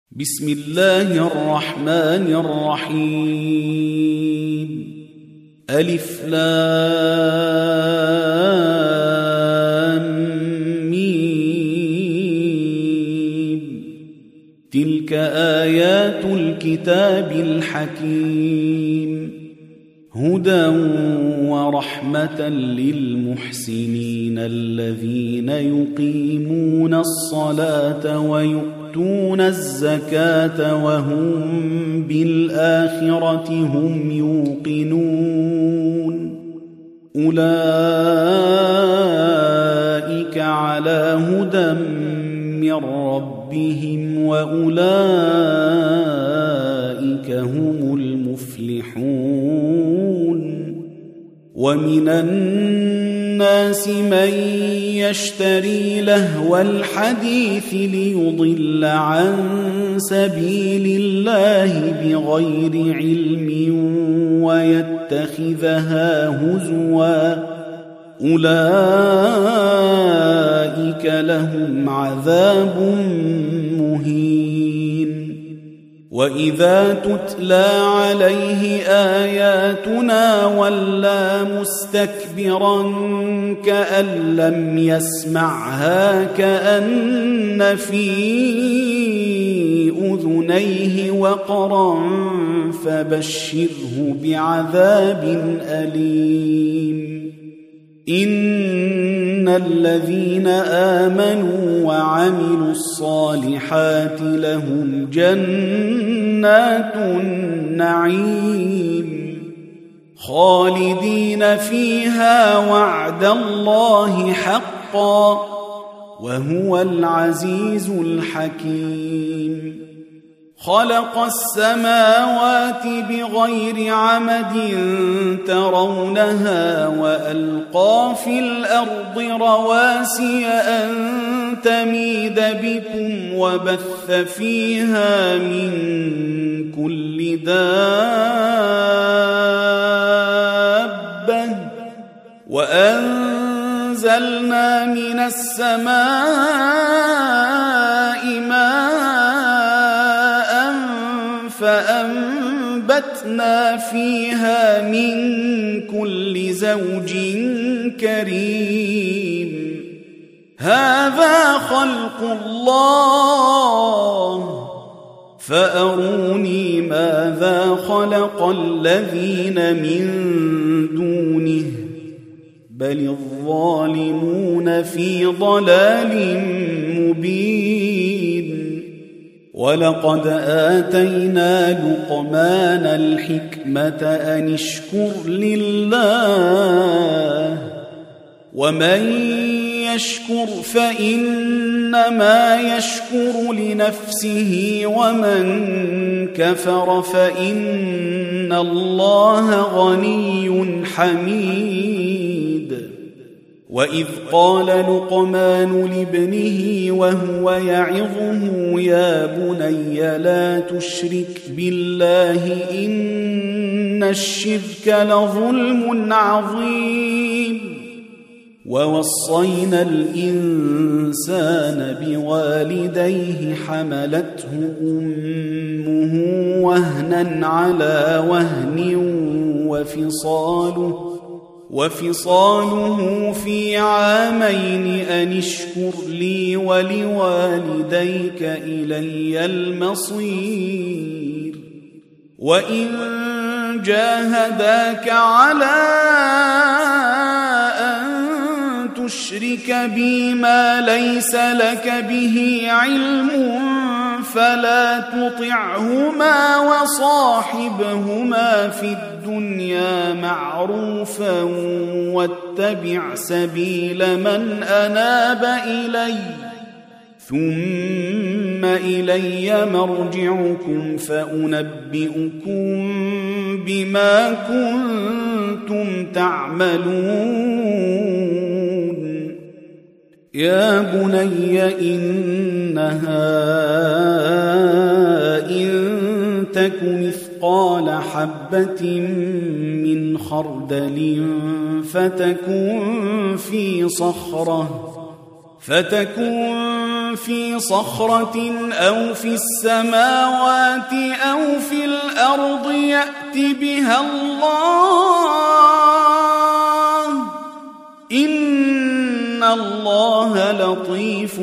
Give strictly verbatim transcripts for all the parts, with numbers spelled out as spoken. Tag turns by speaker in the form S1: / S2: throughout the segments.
S1: بسم الله الرحمن الرحيم. ألف لام ميم. تلك آيات الكتاب الحكيم، هدى ورحمة للمحسنين الذين يقيمون الصلاة ويؤتون الزكاة وهم بالآخرة هم يوقنون. أولئك على هدى من ربهم وأولئك هم المفلحون. ومن الناس من يشتري لهو الحديث ليضل عن سبيل الله بغير علم ويتخذها هزوا، أولئك لهم عذاب مهين. وإذا تتلى عليه آياتنا ولى مستكبرا كأن لم يسمعها كأن في أذنيه وقرا فبشره بعذاب أليم. إن الذين آمنوا وعملوا الصالحات لهم جنات النعيم خالدين فيها وعد الله حقا وهو العزيز الحكيم. خلق السماوات بغير عمد ترونها وألقى في الأرض رواسي أن تميد بكم وبث فيها من كل دابة وأنزلنا من السماء ماء فأنبتنا فيها من كل زوج كريم. هذا خلق الله فأروني ماذا خلق الذين من دونه بل الظالمون في ضلال مبين. ولقد آتينا لقمان الحكمة أن اشكر لله ومن يشكر فإنما يشكر لنفسه ومن كفر فإن الله غني حميد. وإذ قال لقمان لابنه وهو يعظه يا بني لا تشرك بالله إن الشرك لظلم عظيم. ووصينا الإنسان بوالديه حملته أمه وهنا على وهن وفصاله وفصاله في عامين أن اشكر لي ولوالديك إلي المصير. وإن جاهداك على أن تشرك بي ما ليس لك به علم فلا تطعهما وصاحبهما في الدنيا معروفا واتبع سبيل من أناب إلي ثم إلي مرجعكم فأنبئكم بما كنتم تعملون. يا بني إنها إن تك مثقال حبة من خردل فتكن في صخرة فتكن في صخرة أو في السماوات أو في الأرض يأت بها الله إن الله لطيف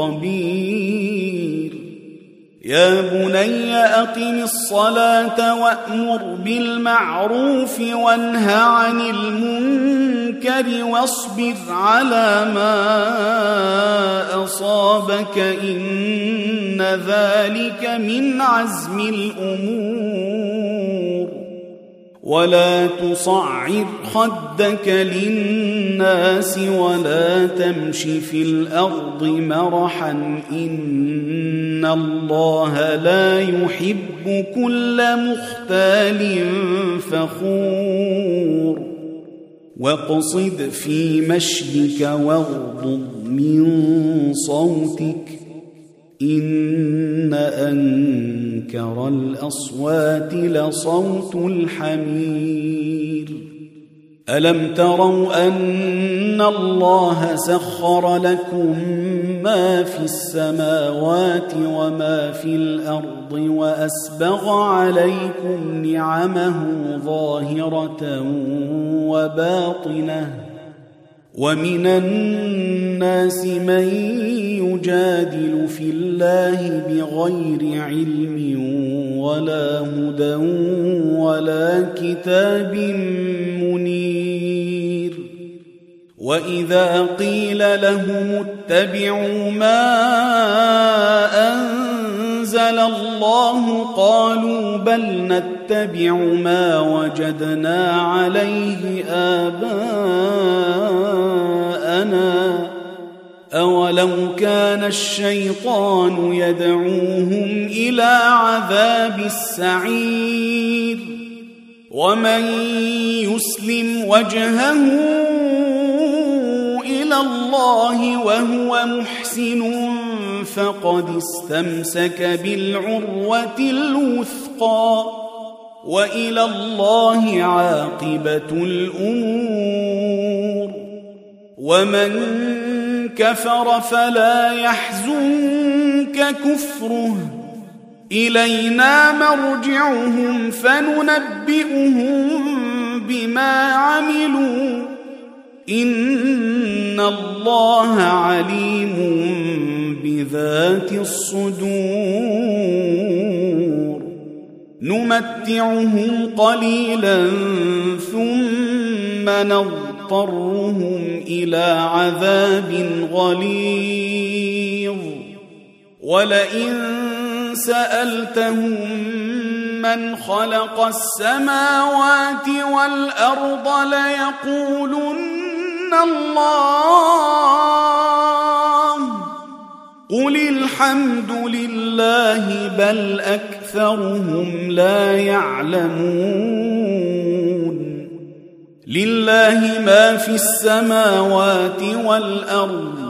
S1: خبير يا بني أقم الصلاة وأمر بالمعروف وانه عن المنكر واصبر على ما أصابك إن ذلك من عزم الأمور ولا تصعر خدك للناس ولا تمش في الأرض مرحا إن الله لا يحب كل مختال فخور واقصد في مشيك واغضض من صوتك إن أنكر الأصوات لصوت الحمير ألم تروا أن الله سخر لكم ما في السماوات وما في الأرض وأسبغ عليكم نعمه ظاهرة وباطنة ومن الناس من يجادل في الله بغير علم ولا هدى ولا كتاب منير وإذا قيل لهم اتبعوا ما أنزل الله قالوا بل نتبع ما وجدنا عليه آباءنا أولو كان الشيطان يدعوهم إلى عذاب السعير ومن يسلم وجهه إلى الله وهو محسن فقد استمسك بالعروة الوثقى وإلى الله عاقبة الأمور ومن كفر فلا يحزنك كفره إلينا مرجعهم فننبئهم بما عملوا إن الله عليم بذات الصدور نمتعهم قليلا ثم نضطرهم إلى عذاب غليظ ولئن سألتهم من خلق السماوات والأرض ليقولن الله قل الحمد لله بل أكثرهم لا يعلمون لله ما في السماوات والأرض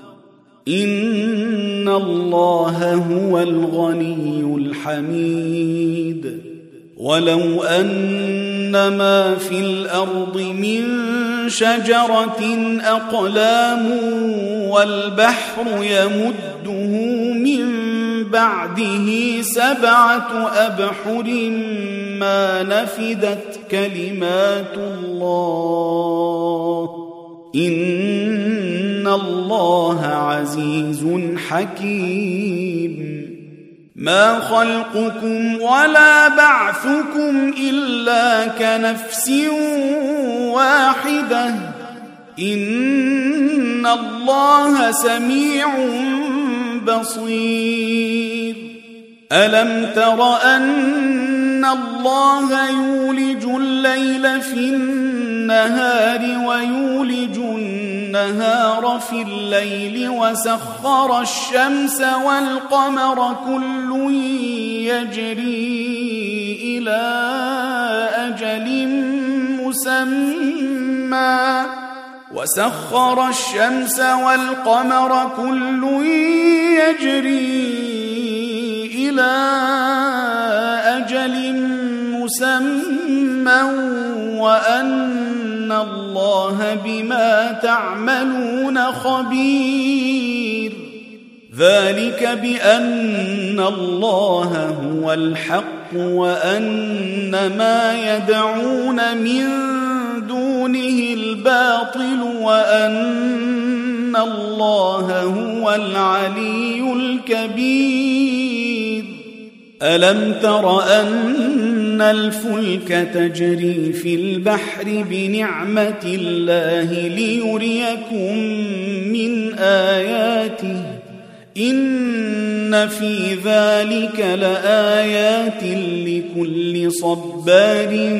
S1: إن الله هو الغني الحميد ولو أن ما في الأرض من شجرة أقلام والبحر يمده من بعده سبعة أبحر ما نفدت كلمات الله إن الله عزيز حكيم ما خلقكم ولا بعثكم إلا كنفس واحدة إن الله سميع بصير ألم تر أن الله يولج الليل في النهار ويولج النهار في الليل وسخر الشمس والقمر كل يجري إلى أجل مسمى وسخر الشمس والقمر كل يجري إلى أجل مسمى وأن الله بما تعملون خبير ذلك بأن الله هو الحق وأن ما يدعون من دونه الباطل وأن الله هو العلي الكبير. ألم تر أن الفلك تجري في البحر بنعمة الله ليريكم من آياته إن في ذلك لآيات لكل صبار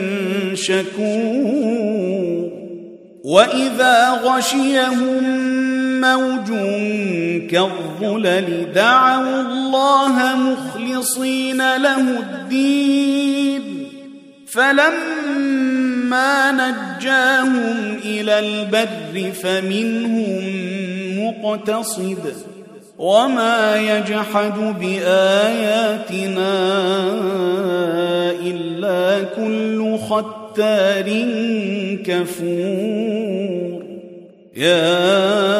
S1: شكور. وإذا غشيهم موج كالظلل دعوا الله مخلصين له الدين فلما نجاهم إلى البر فمنهم مقتصد وما يجحد بآياتنا إلا كل ختار كفور. يا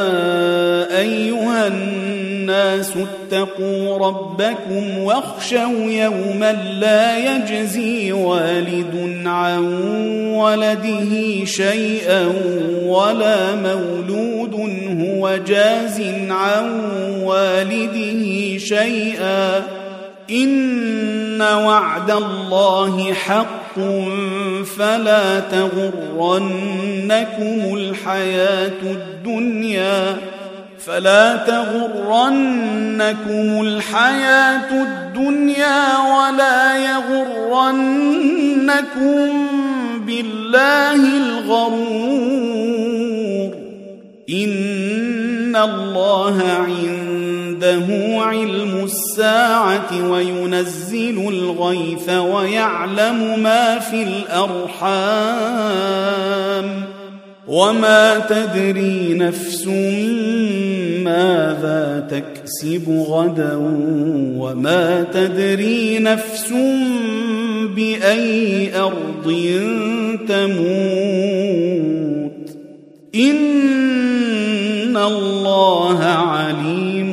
S1: أيها الناس اتقوا ربكم واخشوا يوما لا يجزي والد عن ولده شيئا ولا مولود هو جاز عن والده شيئا إن وعد الله حق فلا تغرنكم الحياة الدنيا فلا تغرنكم الحياة الدنيا ولا يغرنكم بالله الغرور. إن الله عنده علم الساعة وينزل الغيث ويعلم ما في الأرحام وما تدري نفس ماذا تكسب غدا وما تدري نفس بأي أرض تموت إن الله عليم